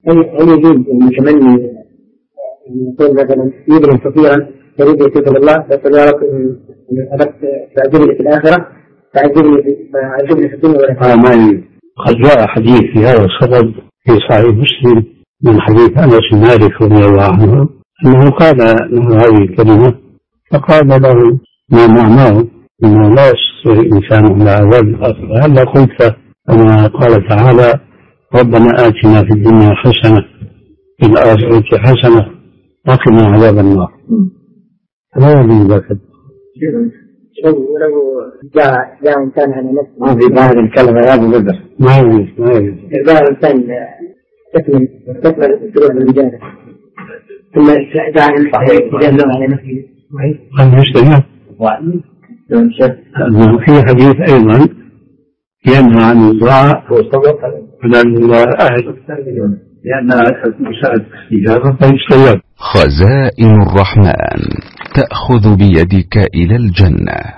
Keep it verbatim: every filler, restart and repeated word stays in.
هل يجوز من كمان يقول مثلا يدري كثيرا يريد يتوب الله بس يا رب أردت تعجبني في الآخرة تعجبني في الدنيا والآخرة. قد جاء حديث في هذا الصدد في صحيح مسلم من حديث أنس بن مالك رضي الله عنه أنه قال له هذه الكلمة فقال له ما معناه أنه لا يستطيع الإنسان على عذاب الآخرة. هل قلت كما قال تعالى ربنا آتنا في الدنيا حسنة في الآخرة حسنة وقنا عذاب النار؟ لا يجوز ذلك. ولو جاء جاء إنسان على نفسه ما في بعض الكلمة يا أبو بدر ما يجوز ما يجوز. جاء إنسان تكمل تكمل سلوك الرجال ثم جاء إنسان على نفسه هل يستمع؟ في حديث أيضا ينهى عن الدعاء على الأهل لأنها مسألة استجابة فيستجاب. خزائن الرحمن تأخذ بيدك إلى الجنة.